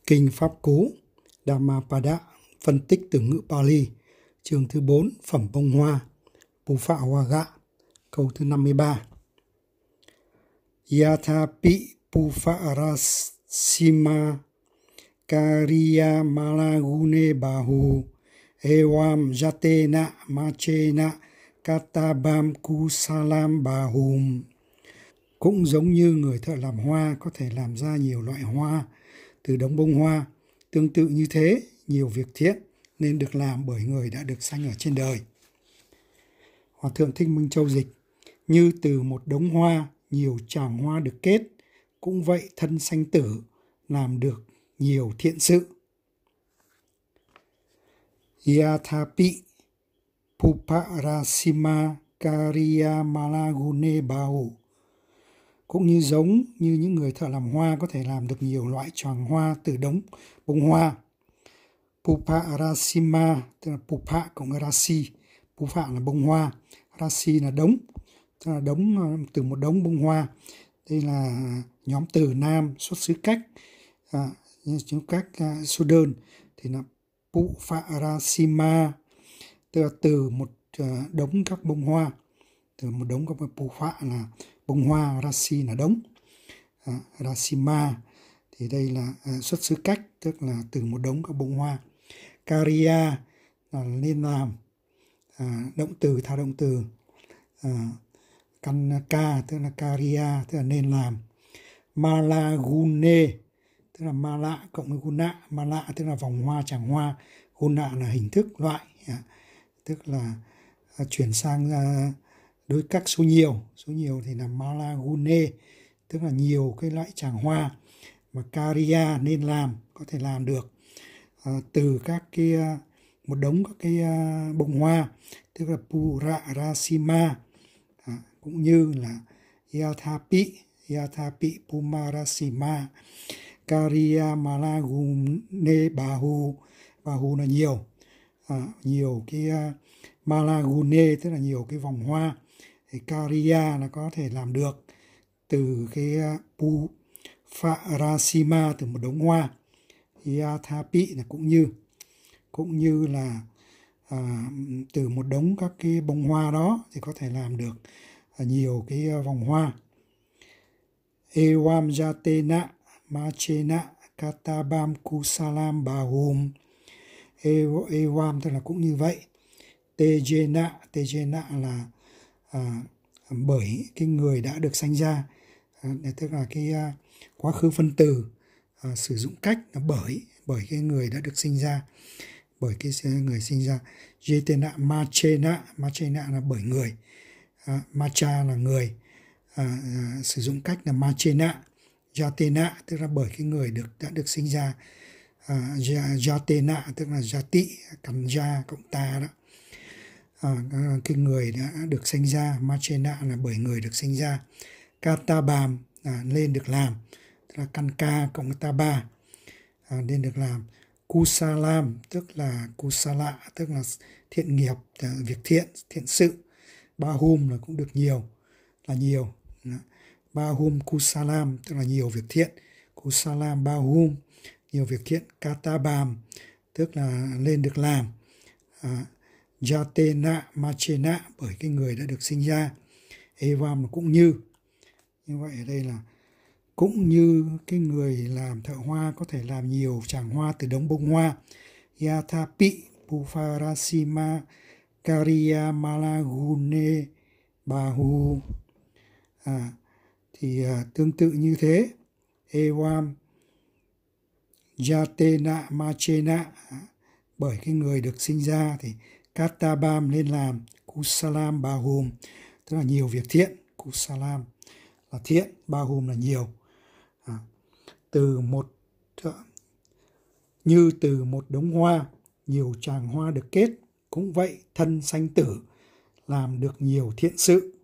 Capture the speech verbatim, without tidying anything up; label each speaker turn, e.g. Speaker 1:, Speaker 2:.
Speaker 1: Kinh Pháp Cú Dhammapada, phân tích từ ngữ Pali, chương thứ bốn, phẩm bông hoa, Puphavaga, câu thứ năm mươi ba. Yathapi Pupharasima Kariya Malagune Bahu Evam Jatena Machena Katabam Kusalam Bahum. Cũng giống như người thợ làm hoa có thể làm ra nhiều loại hoa từ đống bông hoa, tương tự như thế, nhiều việc thiện nên được làm bởi người đã được sanh ở trên đời. Hòa thượng Thích Minh Châu dịch: như từ một đống hoa, nhiều tràng hoa được kết, cũng vậy thân sanh tử làm được nhiều thiện sự. Yathapi Pupharasima Kariya Malagune Bahu. Cũng như giống như những người thợ làm hoa có thể làm được nhiều loại tràng hoa từ đống bông hoa. Pupharasima tức là Pupa cộng Rasi. Pupa là bông hoa, Rasi là đống, tức là đống từ một đống bông hoa. Đây là nhóm từ nam xuất xứ cách, à, những cách uh, số đơn thì là Pupharasima, tức là từ một uh, đống các bông hoa, từ một đống các Pupa là bông hoa, Rasi là đống, à, Rasima thì đây là uh, xuất xứ cách, tức là từ một đống các bông hoa. Kariya là nên làm, à, động từ thao động từ, à, căn ka tức là Kariya tức là nên làm. Malagune tức là mala cộng với guna, mala tức là vòng hoa, tràng hoa, guna là hình thức, loại, à, tức là à, chuyển sang à, đối các số nhiều, số nhiều thì là malagune tức là nhiều cái loại tràng hoa. Mà Kariya nên làm, có thể làm được à, từ các cái à, một đống các cái à, bông hoa, tức là Purarasima, à, cũng như là Yathapi Yathapi Pumarasima Kariya Malagune Bahu. Bahu là nhiều, à, nhiều cái uh, Malagune tức là nhiều cái vòng hoa. Thì Kariya là có thể làm được từ cái uh, Pupharasima, từ một đống hoa. Yathapi là cũng như cũng như là à, từ một đống các cái bông hoa đó thì có thể làm được à, nhiều cái uh, vòng hoa. Evam Jatena Machena Katabam Kusalam Bahum. Evam tức là cũng như vậy. Tejena, Tejena là à, bởi cái người đã được sanh ra, à, tức là cái à, quá khứ phân từ, à, sử dụng cách là bởi bởi cái người đã được sinh ra, bởi cái người sinh ra. Jetena Machena, Machena là bởi người, à, Macha là người, à, à, sử dụng cách là Machena. Jatena tức là bởi cái người được đã được sinh ra, à, Jatena tức là Jati, cắn ja cộng ta đó, à, cái người đã được sinh ra. Machena là bởi người được sinh ra. Katabam là lên được làm, tức là căn ka cộng taba, à, lên được làm. Kusalam tức là kusala tức là thiện nghiệp, việc thiện, thiện sự. Bahum là cũng được nhiều, là nhiều. Bahum Kusalam tức là nhiều việc thiện. Kusalam Bahum nhiều việc thiện. Katabam tức là lên được làm. à, Jatena Machena bởi cái người đã được sinh ra. Evam là cũng như. Như vậy ở đây là cũng như cái người làm thợ hoa có thể làm nhiều tràng hoa từ đống bông hoa. Yathapi Pupharasima Kariya Malagune Bahu. À, thì à, tương tự như thế. Evam Jatena Machena bởi cái người được sinh ra thì Katabam lên làm. Kusalam Bahum tức là nhiều việc thiện. Kusalam là thiện, Bahum là nhiều. À, từ một như từ một đống hoa, nhiều tràng hoa được kết, cũng vậy thân sanh tử làm được nhiều thiện sự.